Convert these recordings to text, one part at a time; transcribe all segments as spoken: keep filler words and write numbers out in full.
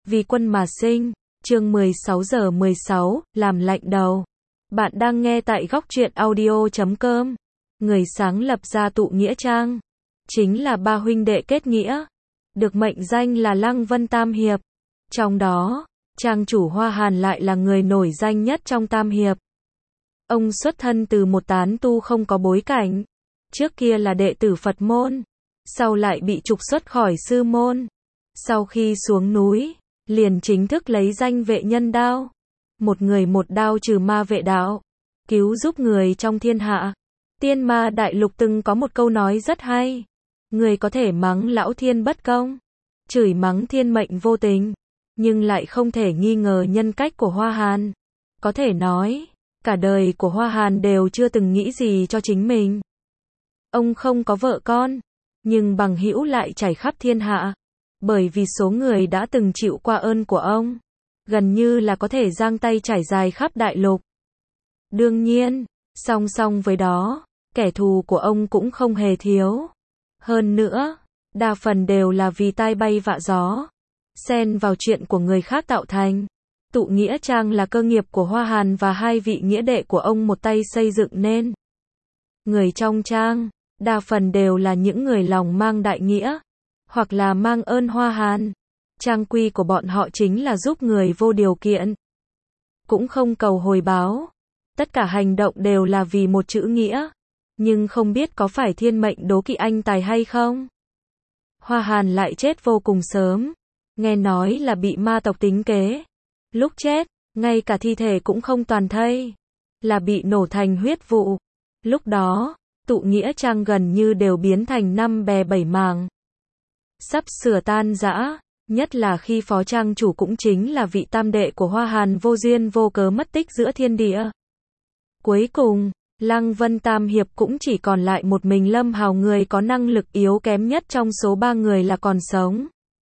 Vì quân mà sinh, chương mười sáu giờ mười sáu, làm lạnh đầu. Bạn đang nghe tại góc truyện audio chấm com. Người sáng lập ra tụ nghĩa trang, chính là ba huynh đệ kết nghĩa, được mệnh danh là Lăng Vân Tam Hiệp. Trong đó, trang chủ Hoa Hàn lại là người nổi danh nhất trong Tam Hiệp. Ông xuất thân từ một tán tu không có bối cảnh, trước kia là đệ tử Phật môn, sau lại bị trục xuất khỏi sư môn. Sau khi xuống núi, liền chính thức lấy danh vệ nhân đao, một người một đao trừ ma vệ đạo, cứu giúp người trong thiên hạ. Tiên Ma Đại Lục từng có một câu nói rất hay, người có thể mắng lão thiên bất công, chửi mắng thiên mệnh vô tình, nhưng lại không thể nghi ngờ nhân cách của Hoa Hàn. Có thể nói, cả đời của Hoa Hàn đều chưa từng nghĩ gì cho chính mình. Ông không có vợ con, nhưng bằng hữu lại trải khắp thiên hạ, bởi vì số người đã từng chịu qua ơn của ông, gần như là có thể giang tay trải dài khắp đại lục. Đương nhiên, song song với đó, kẻ thù của ông cũng không hề thiếu. Hơn nữa, đa phần đều là vì tai bay vạ gió, xen vào chuyện của người khác tạo thành. Tụ nghĩa trang là cơ nghiệp của Hoa Hàn và hai vị nghĩa đệ của ông một tay xây dựng nên. Người trong trang, đa phần đều là những người lòng mang đại nghĩa, hoặc là mang ơn Hoa Hàn. Trang quy của bọn họ chính là giúp người vô điều kiện, cũng không cầu hồi báo. Tất cả hành động đều là vì một chữ nghĩa. Nhưng không biết có phải thiên mệnh đố kỵ anh tài hay không? Hoa Hàn lại chết vô cùng sớm, nghe nói là bị ma tộc tính kế. Lúc chết, ngay cả thi thể cũng không toàn thây, là bị nổ thành huyết vụ. Lúc đó, tụ nghĩa trang gần như đều biến thành năm bè bảy mảng, sắp sửa tan rã, nhất là khi phó trang chủ cũng chính là vị tam đệ của Hoa Hàn vô duyên vô cớ mất tích giữa thiên địa. Cuối cùng, Lăng Vân Tam Hiệp cũng chỉ còn lại một mình Lâm Hào, người có năng lực yếu kém nhất trong số ba người là còn sống,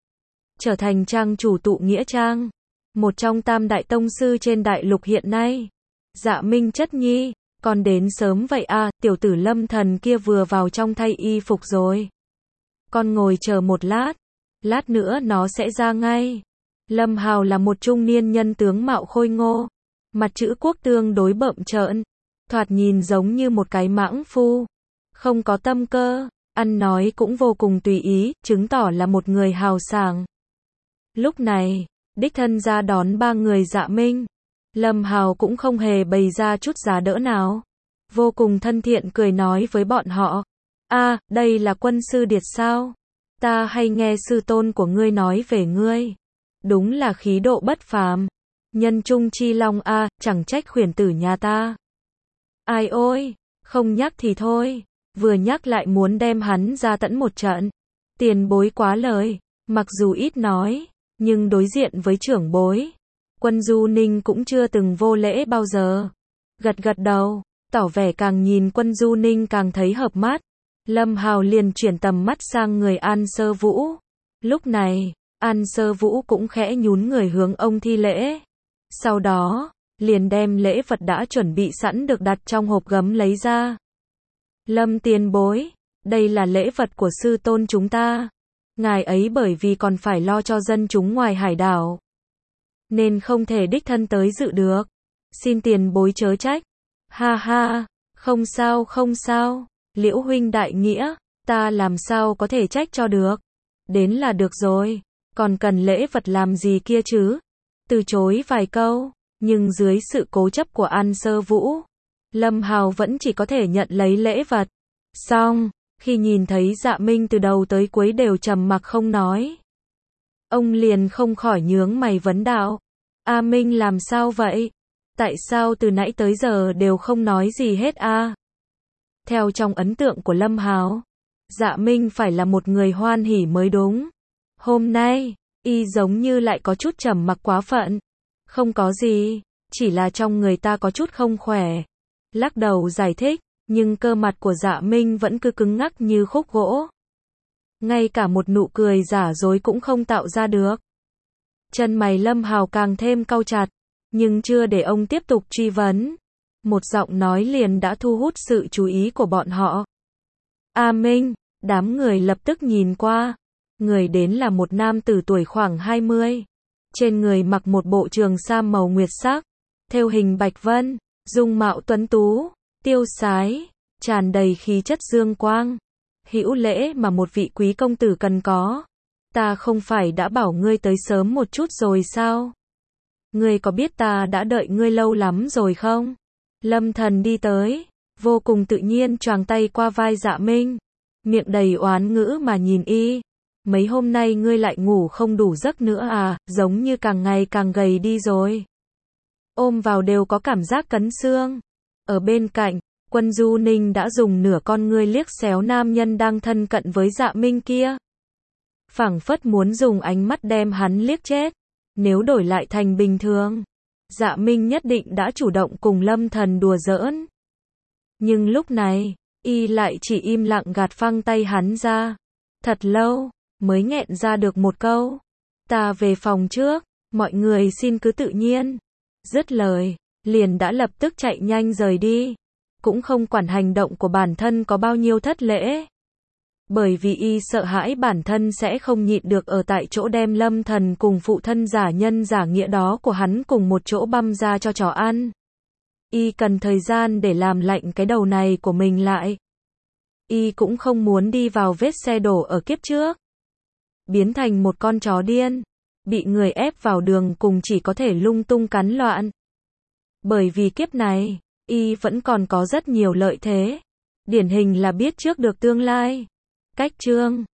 trở thành trang chủ tụ nghĩa trang, một trong tam đại tông sư trên đại lục hiện nay. Dạ Minh chất nhi, con đến sớm vậy à? Tiểu tử Lâm Thần kia vừa vào trong thay y phục rồi. Con ngồi chờ một lát, lát nữa nó sẽ ra ngay. Lâm Hào là một trung niên nhân tướng mạo khôi ngô, mặt chữ quốc tương đối bợm trợn, thoạt nhìn giống như một cái mãng phu, không có tâm cơ, ăn nói cũng vô cùng tùy ý, chứng tỏ là một người hào sảng. Lúc này, đích thân ra đón ba người Dạ Minh. Lâm Hào cũng không hề bày ra chút giá đỡ nào, vô cùng thân thiện cười nói với bọn họ. A, đây là quân sư Điệt sao? Ta hay nghe sư tôn của ngươi nói về ngươi, đúng là khí độ bất phàm, nhân trung chi long a, chẳng trách khuyển tử nhà ta. Ai ôi, không nhắc thì thôi, vừa nhắc lại muốn đem hắn ra tẫn một trận. Tiền bối quá lời, mặc dù ít nói, nhưng đối diện với trưởng bối, Quân Du Ninh cũng chưa từng vô lễ bao giờ. Gật gật đầu, tỏ vẻ càng nhìn Quân Du Ninh càng thấy hợp mắt. Lâm Hào liền chuyển tầm mắt sang người An Sơ Vũ. Lúc này, An Sơ Vũ cũng khẽ nhún người hướng ông thi lễ. Sau đó, liền đem lễ vật đã chuẩn bị sẵn được đặt trong hộp gấm lấy ra. Lâm tiền bối, đây là lễ vật của sư tôn chúng ta. Ngài ấy bởi vì còn phải lo cho dân chúng ngoài hải đảo, nên không thể đích thân tới dự được. Xin tiền bối chớ trách. Ha ha, không sao không sao, Liễu huynh đại nghĩa, ta làm sao có thể trách cho được. Đến là được rồi, còn cần lễ vật làm gì kia chứ? Từ chối vài câu, nhưng dưới sự cố chấp của An Sơ Vũ, Lâm Hào vẫn chỉ có thể nhận lấy lễ vật. Xong, khi nhìn thấy Dạ Minh từ đầu tới cuối đều trầm mặc không nói, ông liền không khỏi nhướng mày vấn đạo. A Minh làm sao vậy? Tại sao từ nãy tới giờ đều không nói gì hết a? Theo trong ấn tượng của Lâm Hào, Dạ Minh phải là một người hoan hỉ mới đúng. Hôm nay, y giống như lại có chút trầm mặc quá phận. Không có gì, chỉ là trong người ta có chút không khỏe. Lắc đầu giải thích, nhưng cơ mặt của Dạ Minh vẫn cứ cứng ngắc như khúc gỗ. Ngay cả một nụ cười giả dối cũng không tạo ra được. Chân mày Lâm Hào càng thêm cau chặt, nhưng chưa để ông tiếp tục truy vấn. Một giọng nói liền đã thu hút sự chú ý của bọn họ. A Minh, đám người lập tức nhìn qua. Người đến là một nam tử tuổi khoảng hai mươi. trên người mặc một bộ trường sam màu nguyệt sắc, thêu hình bạch vân, dung mạo tuấn tú, tiêu sái, tràn đầy khí chất dương quang, hữu lễ mà một vị quý công tử cần có. Ta không phải đã bảo ngươi tới sớm một chút rồi sao? Ngươi có biết ta đã đợi ngươi lâu lắm rồi không? Lâm Thần đi tới, vô cùng tự nhiên choàng tay qua vai Dạ Minh, miệng đầy oán ngữ mà nhìn y. Mấy hôm nay ngươi lại ngủ không đủ giấc nữa à, giống như càng ngày càng gầy đi rồi. Ôm vào đều có cảm giác cấn xương. Ở bên cạnh, Quân Du Ninh đã dùng nửa con ngươi liếc xéo nam nhân đang thân cận với Dạ Minh kia. Phảng phất muốn dùng ánh mắt đem hắn liếc chết. Nếu đổi lại thành bình thường, Dạ Minh nhất định đã chủ động cùng Lâm Thần đùa giỡn. Nhưng lúc này, y lại chỉ im lặng gạt phăng tay hắn ra. Thật lâu, mới nghẹn ra được một câu. Ta về phòng trước, mọi người xin cứ tự nhiên. Dứt lời, liền đã lập tức chạy nhanh rời đi. Cũng không quản hành động của bản thân có bao nhiêu thất lễ. Bởi vì y sợ hãi bản thân sẽ không nhịn được ở tại chỗ đem Lâm Thần cùng phụ thân giả nhân giả nghĩa đó của hắn cùng một chỗ băm ra cho chó ăn. Y cần thời gian để làm lạnh cái đầu này của mình lại. Y cũng không muốn đi vào vết xe đổ ở kiếp trước. Biến thành một con chó điên, bị người ép vào đường cùng chỉ có thể lung tung cắn loạn. Bởi vì kiếp này, y vẫn còn có rất nhiều lợi thế. Điển hình là biết trước được tương lai. Cách chương